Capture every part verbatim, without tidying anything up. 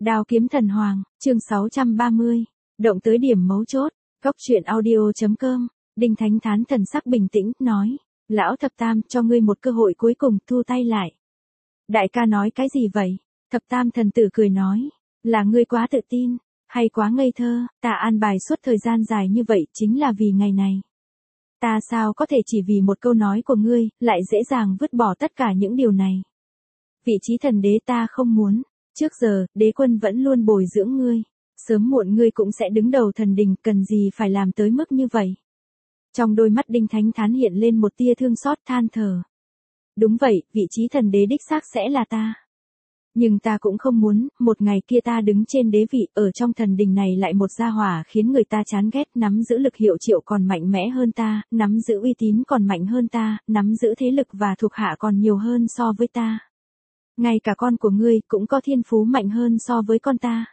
Đao kiếm thần hoàng, chương sáu trăm ba mươi. Động tới điểm mấu chốt. Góc truyện audio chấm com. Đinh Thánh Thán thần sắc bình tĩnh, nói. Lão thập tam, cho ngươi một cơ hội cuối cùng, thu tay lại. Đại ca nói cái gì vậy? Thập tam thần tử cười nói. Là ngươi quá tự tin, hay quá ngây thơ, ta an bài suốt thời gian dài như vậy chính là vì ngày này. Ta sao có thể chỉ vì một câu nói của ngươi, lại dễ dàng vứt bỏ tất cả những điều này. Vị trí thần đế ta không muốn. Trước giờ, đế quân vẫn luôn bồi dưỡng ngươi. Sớm muộn ngươi cũng sẽ đứng đầu thần đình, cần gì phải làm tới mức như vậy. Trong đôi mắt Đinh Thánh Thán hiện lên một tia thương xót, than thở. Đúng vậy, vị trí thần đế đích xác sẽ là ta. Nhưng ta cũng không muốn, một ngày kia ta đứng trên đế vị, ở trong thần đình này lại một gia hỏa khiến người ta chán ghét, nắm giữ lực hiệu triệu còn mạnh mẽ hơn ta, nắm giữ uy tín còn mạnh hơn ta, nắm giữ thế lực và thuộc hạ còn nhiều hơn so với ta. Ngay cả con của ngươi cũng có thiên phú mạnh hơn so với con ta.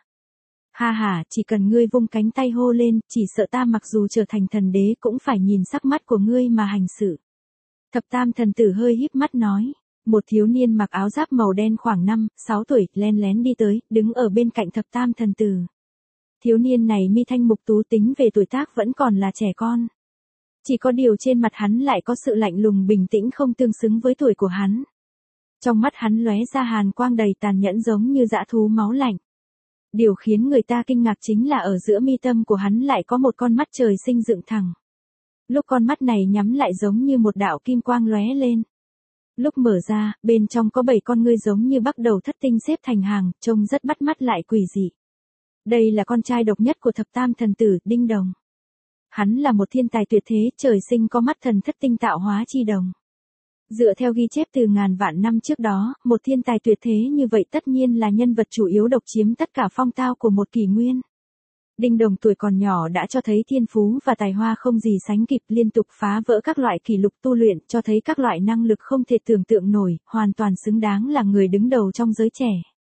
Ha ha, chỉ cần ngươi vung cánh tay hô lên, chỉ sợ ta mặc dù trở thành thần đế cũng phải nhìn sắc mắt của ngươi mà hành sự. Thập tam thần tử hơi híp mắt nói. Một thiếu niên mặc áo giáp màu đen khoảng năm, sáu tuổi, len lén đi tới, đứng ở bên cạnh thập tam thần tử. Thiếu niên này mi thanh mục tú, tính về tuổi tác vẫn còn là trẻ con. Chỉ có điều trên mặt hắn lại có sự lạnh lùng bình tĩnh không tương xứng với tuổi của hắn. Trong mắt hắn lóe ra hàn quang đầy tàn nhẫn giống như dã thú máu lạnh. Điều khiến người ta kinh ngạc chính là ở giữa mi tâm của hắn lại có một con mắt trời sinh dựng thẳng. Lúc con mắt này nhắm lại giống như một đạo kim quang lóe lên. Lúc mở ra, bên trong có bảy con ngươi giống như bắt đầu thất tinh xếp thành hàng, trông rất bắt mắt lại quỷ dị. Đây là con trai độc nhất của thập tam thần tử, Đinh Đồng. Hắn là một thiên tài tuyệt thế, trời sinh có mắt thần thất tinh tạo hóa chi đồng. Dựa theo ghi chép từ ngàn vạn năm trước đó, một thiên tài tuyệt thế như vậy tất nhiên là nhân vật chủ yếu độc chiếm tất cả phong tao của một kỷ nguyên. Đinh Đồng tuổi còn nhỏ đã cho thấy thiên phú và tài hoa không gì sánh kịp, liên tục phá vỡ các loại kỷ lục tu luyện, cho thấy các loại năng lực không thể tưởng tượng nổi, hoàn toàn xứng đáng là người đứng đầu trong giới trẻ.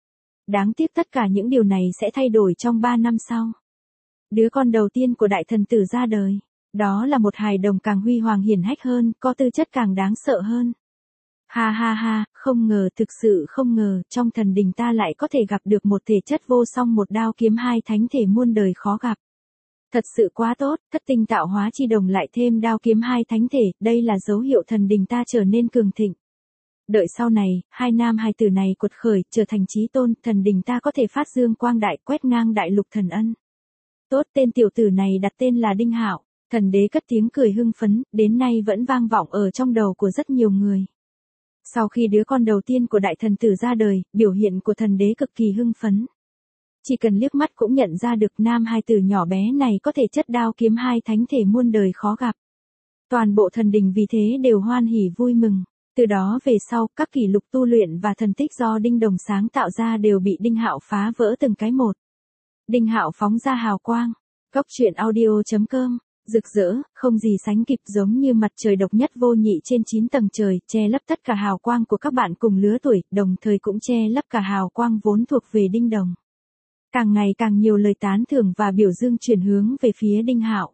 Đáng tiếc tất cả những điều này sẽ thay đổi trong ba năm sau. Đứa con đầu tiên của đại thần tử ra đời. Đó là một hài đồng càng huy hoàng hiển hách hơn, có tư chất càng đáng sợ hơn. Ha ha ha, không ngờ, thực sự không ngờ, trong thần đình ta lại có thể gặp được một thể chất vô song, một đao kiếm hai thánh thể muôn đời khó gặp. Thật sự quá tốt, thất tinh tạo hóa chi đồng lại thêm đao kiếm hai thánh thể, đây là dấu hiệu thần đình ta trở nên cường thịnh. Đợi sau này, hai nam hai tử này cuột khởi, trở thành chí tôn, thần đình ta có thể phát dương quang đại, quét ngang đại lục thần ân. Tốt, tên tiểu tử này đặt tên là Đinh Hạo. Thần đế cất tiếng cười hưng phấn, đến nay vẫn vang vọng ở trong đầu của rất nhiều người. Sau khi đứa con đầu tiên của đại thần tử ra đời, biểu hiện của thần đế cực kỳ hưng phấn. Chỉ cần liếc mắt cũng nhận ra được nam hai tử nhỏ bé này có thể chất đao kiếm hai thánh thể muôn đời khó gặp. Toàn bộ thần đình vì thế đều hoan hỉ vui mừng. Từ đó về sau, các kỷ lục tu luyện và thần tích do Đinh Đồng sáng tạo ra đều bị Đinh Hạo phá vỡ từng cái một. Đinh Hạo phóng ra hào quang. Góc truyện audio chấm com. Rực rỡ, không gì sánh kịp, giống như mặt trời độc nhất vô nhị trên chín tầng trời, che lấp tất cả hào quang của các bạn cùng lứa tuổi, đồng thời cũng che lấp cả hào quang vốn thuộc về Đinh Đồng. Càng ngày càng nhiều lời tán thưởng và biểu dương chuyển hướng về phía Đinh Hạo.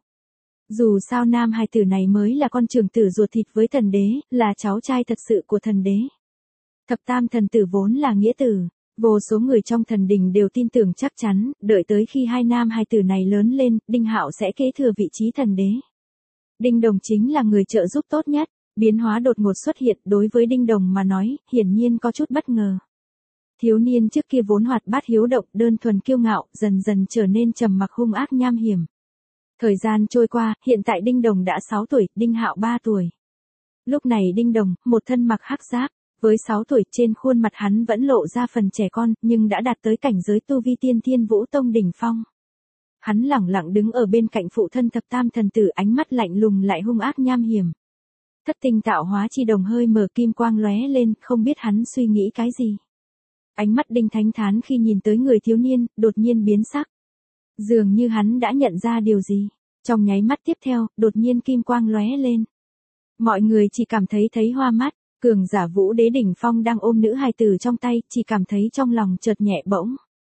Dù sao nam hài tử này mới là con trưởng tử ruột thịt với thần đế, là cháu trai thật sự của thần đế. Thập tam thần tử vốn là nghĩa tử. Vô số người trong thần đình đều tin tưởng chắc chắn, đợi tới khi hai nam hai tử này lớn lên, Đinh Hạo sẽ kế thừa vị trí thần đế. Đinh Đồng chính là người trợ giúp tốt nhất, biến hóa đột ngột xuất hiện đối với Đinh Đồng mà nói, hiển nhiên có chút bất ngờ. Thiếu niên trước kia vốn hoạt bát hiếu động, đơn thuần kiêu ngạo, dần dần trở nên trầm mặc hung ác nham hiểm. Thời gian trôi qua, hiện tại Đinh Đồng đã sáu tuổi, Đinh Hạo ba tuổi. Lúc này Đinh Đồng, một thân mặc hắc giáp. Với sáu tuổi, trên khuôn mặt hắn vẫn lộ ra phần trẻ con, nhưng đã đạt tới cảnh giới tu vi tiên thiên vũ tông đỉnh phong. Hắn lẳng lặng đứng ở bên cạnh phụ thân thập tam thần tử, ánh mắt lạnh lùng lại hung ác nham hiểm. Thất tinh tạo hóa chi đồng hơi mở kim quang lóe lên, không biết hắn suy nghĩ cái gì. Ánh mắt Đinh Thánh Thán khi nhìn tới người thiếu niên, đột nhiên biến sắc. Dường như hắn đã nhận ra điều gì. Trong nháy mắt tiếp theo, đột nhiên kim quang lóe lên. Mọi người chỉ cảm thấy thấy hoa mắt. Cường giả vũ đế đỉnh phong đang ôm nữ hài tử trong tay, chỉ cảm thấy trong lòng chợt nhẹ bỗng.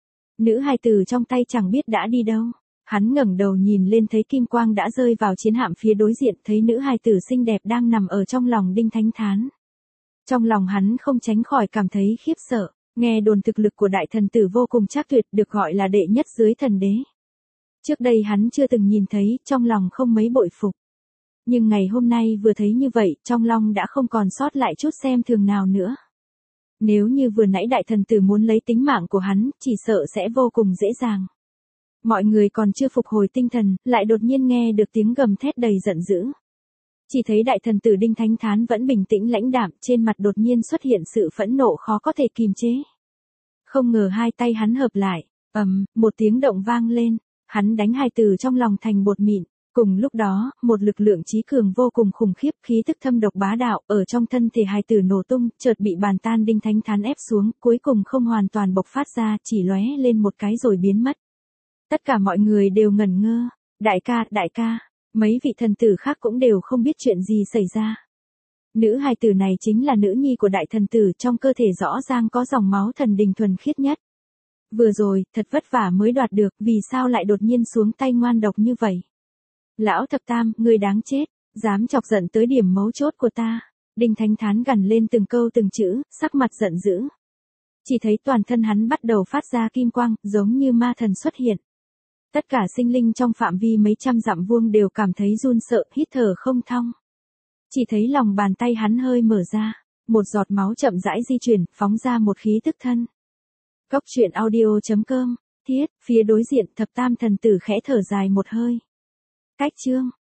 Nữ hài tử trong tay chẳng biết đã đi đâu. Hắn ngẩng đầu nhìn lên thấy kim quang đã rơi vào chiến hạm phía đối diện, thấy nữ hài tử xinh đẹp đang nằm ở trong lòng Đinh Thánh Thán. Trong lòng hắn không tránh khỏi cảm thấy khiếp sợ. Nghe đồn thực lực của đại thần tử vô cùng chắc tuyệt, được gọi là đệ nhất dưới thần đế. Trước đây hắn chưa từng nhìn thấy, trong lòng không mấy bội phục. Nhưng ngày hôm nay vừa thấy như vậy, trong lòng đã không còn sót lại chút xem thường nào nữa. Nếu như vừa nãy đại thần tử muốn lấy tính mạng của hắn, chỉ sợ sẽ vô cùng dễ dàng. Mọi người còn chưa phục hồi tinh thần, lại đột nhiên nghe được tiếng gầm thét đầy giận dữ. Chỉ thấy đại thần tử Đinh Thánh Thán vẫn bình tĩnh lãnh đạm, trên mặt đột nhiên xuất hiện sự phẫn nộ khó có thể kìm chế. Không ngờ hai tay hắn hợp lại, ầm, một tiếng động vang lên, hắn đánh hài tử trong lòng thành bột mịn. Cùng lúc đó, một lực lượng trí cường vô cùng khủng khiếp, khí tức thâm độc bá đạo, ở trong thân thể hài tử nổ tung, chợt bị bàn tan Đinh Thánh Thán ép xuống, cuối cùng không hoàn toàn bộc phát ra, chỉ lóe lên một cái rồi biến mất. Tất cả mọi người đều ngẩn ngơ, đại ca, đại ca, mấy vị thần tử khác cũng đều không biết chuyện gì xảy ra. Nữ hài tử này chính là nữ nhi của đại thần tử, trong cơ thể rõ ràng có dòng máu thần đình thuần khiết nhất. Vừa rồi, thật vất vả mới đoạt được, vì sao lại đột nhiên xuống tay ngoan độc như vậy? Lão thập tam, ngươi đáng chết, dám chọc giận tới điểm mấu chốt của ta. Đinh Thánh Thán gằn lên từng câu từng chữ, sắc mặt giận dữ. Chỉ thấy toàn thân hắn bắt đầu phát ra kim quang, giống như ma thần xuất hiện. Tất cả sinh linh trong phạm vi mấy trăm dặm vuông đều cảm thấy run sợ, hít thở không thong. Chỉ thấy lòng bàn tay hắn hơi mở ra, một giọt máu chậm rãi di chuyển, phóng ra một khí tức thân. Cốc truyện audio chấm com, thiết, phía đối diện thập tam thần tử khẽ thở dài một hơi. Cách chương.